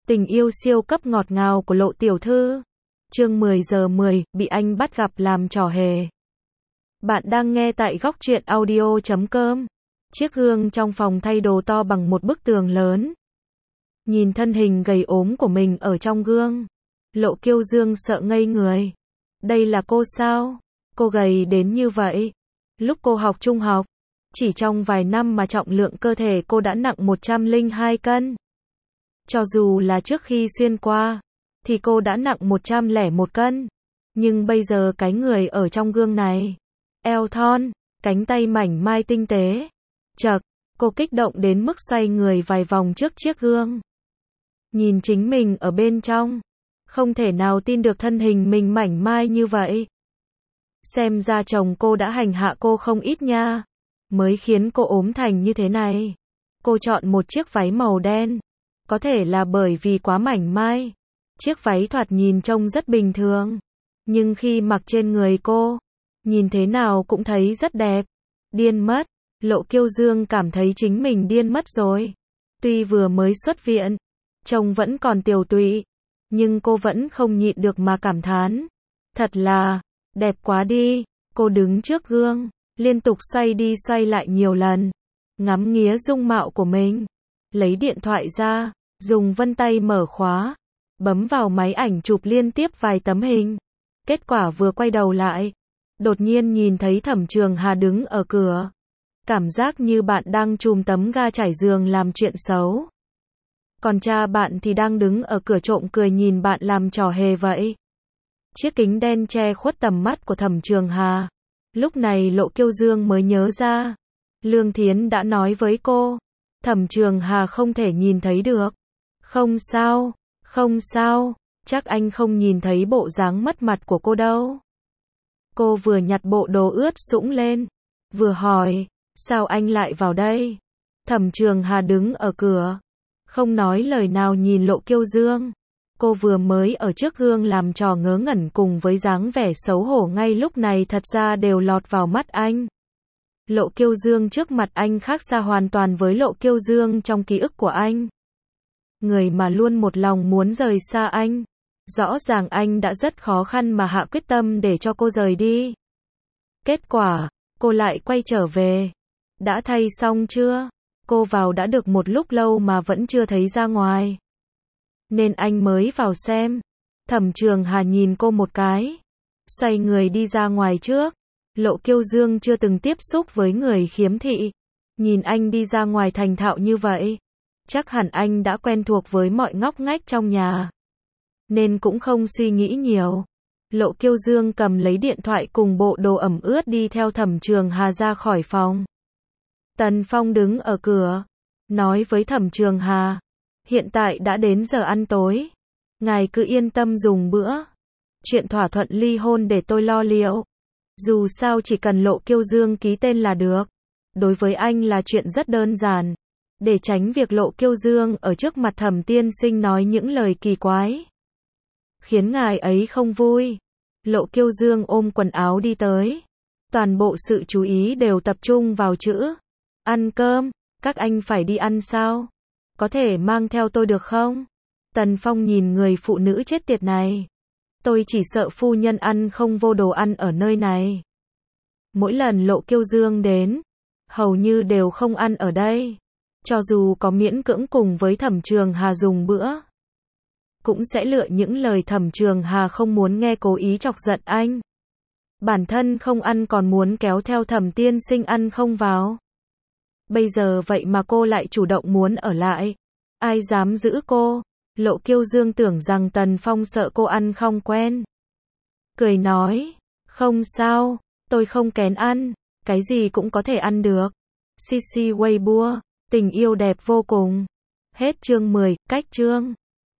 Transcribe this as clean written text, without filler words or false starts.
Tình yêu siêu cấp ngọt ngào của Lộ tiểu thư. Chương 10 giờ 10, bị anh bắt gặp làm trò hề. Bạn đang nghe tại góc truyện audio.com. Chiếc gương trong phòng thay đồ to bằng một bức tường lớn. Nhìn thân hình gầy ốm của mình ở trong gương, Lộ Kiêu Dương sợ ngây người. Đây là cô sao? Cô gầy đến như vậy. Lúc cô học trung học, chỉ trong vài năm mà trọng lượng cơ thể cô đã nặng 102 cân. Cho dù là trước khi xuyên qua, thì cô đã nặng 101 cân. Nhưng bây giờ cái người ở trong gương này, eo thon, cánh tay mảnh mai tinh tế. Chậc, cô kích động đến mức xoay người vài vòng trước chiếc gương. Nhìn chính mình ở bên trong, không thể nào tin được thân hình mình mảnh mai như vậy. Xem ra chồng cô đã hành hạ cô không ít nha, mới khiến cô ốm thành như thế này. Cô chọn một chiếc váy màu đen. Có thể là bởi vì quá mảnh mai. Chiếc váy thoạt nhìn trông rất bình thường. Nhưng khi mặc trên người cô, nhìn thế nào cũng thấy rất đẹp. Điên mất. Lộ Kiêu Dương cảm thấy chính mình điên mất rồi. Tuy vừa mới xuất viện, trông vẫn còn tiều tụy, nhưng cô vẫn không nhịn được mà cảm thán. Thật là, đẹp quá đi. Cô đứng trước gương, liên tục xoay đi xoay lại nhiều lần. Ngắm nghía dung mạo của mình. Lấy điện thoại ra, dùng vân tay mở khóa, bấm vào máy ảnh chụp liên tiếp vài tấm hình. Kết quả vừa quay đầu lại, đột nhiên nhìn thấy Thẩm Trường Hà đứng ở cửa. Cảm giác như bạn đang chùm tấm ga trải giường làm chuyện xấu. Còn cha bạn thì đang đứng ở cửa trộm cười nhìn bạn làm trò hề vậy. Chiếc kính đen che khuất tầm mắt của Thẩm Trường Hà. Lúc này Lộ Kiêu Dương mới nhớ ra. Lương Thiến đã nói với cô. Thẩm Trường Hà không thể nhìn thấy được. Không sao, không sao, chắc anh không nhìn thấy bộ dáng mất mặt của cô đâu. Cô vừa nhặt bộ đồ ướt sũng lên, vừa hỏi, sao anh lại vào đây? Thẩm Trường Hà đứng ở cửa, không nói lời nào nhìn Lộ Kiêu Dương. Cô vừa mới ở trước gương làm trò ngớ ngẩn cùng với dáng vẻ xấu hổ ngay lúc này thật ra đều lọt vào mắt anh. Lộ Kiêu Dương trước mặt anh khác xa hoàn toàn với Lộ Kiêu Dương trong ký ức của anh. Người mà luôn một lòng muốn rời xa anh. Rõ ràng anh đã rất khó khăn mà hạ quyết tâm để cho cô rời đi. Kết quả, cô lại quay trở về. Đã thay xong chưa? Cô vào đã được một lúc lâu mà vẫn chưa thấy ra ngoài. Nên anh mới vào xem. Thẩm Trường Hà nhìn cô một cái, xoay người đi ra ngoài trước. Lộ Kiêu Dương chưa từng tiếp xúc với người khiếm thị. Nhìn anh đi ra ngoài thành thạo như vậy, chắc hẳn anh đã quen thuộc với mọi ngóc ngách trong nhà. Nên cũng không suy nghĩ nhiều. Lộ Kiêu Dương cầm lấy điện thoại cùng bộ đồ ẩm ướt đi theo Thẩm Trường Hà ra khỏi phòng. Tần Phong đứng ở cửa, nói với Thẩm Trường Hà. Hiện tại đã đến giờ ăn tối. Ngài cứ yên tâm dùng bữa. Chuyện thỏa thuận ly hôn để tôi lo liệu. Dù sao chỉ cần Lộ Kiêu Dương ký tên là được. Đối với anh là chuyện rất đơn giản. Để tránh việc Lộ Kiêu Dương ở trước mặt Thẩm tiên sinh nói những lời kỳ quái, khiến ngài ấy không vui. Lộ Kiêu Dương ôm quần áo đi tới. Toàn bộ sự chú ý đều tập trung vào chữ ăn cơm. Các anh phải đi ăn sao? Có thể mang theo tôi được không? Tần Phong nhìn người phụ nữ chết tiệt này. Tôi chỉ sợ phu nhân ăn không vô đồ ăn ở nơi này. Mỗi lần Lộ Kiêu Dương đến, hầu như đều không ăn ở đây. Cho dù có miễn cưỡng cùng với Thẩm Trường Hà dùng bữa, cũng sẽ lựa những lời Thẩm Trường Hà không muốn nghe cố ý chọc giận anh. Bản thân không ăn còn muốn kéo theo Thẩm tiên sinh ăn không vào. Bây giờ vậy mà cô lại chủ động muốn ở lại. Ai dám giữ cô? Lộ Kiêu Dương tưởng rằng Tần Phong sợ cô ăn không quen. Cười nói, không sao, tôi không kén ăn, cái gì cũng có thể ăn được. CC Weibo, tình yêu đẹp vô cùng. Hết chương 10, cách chương.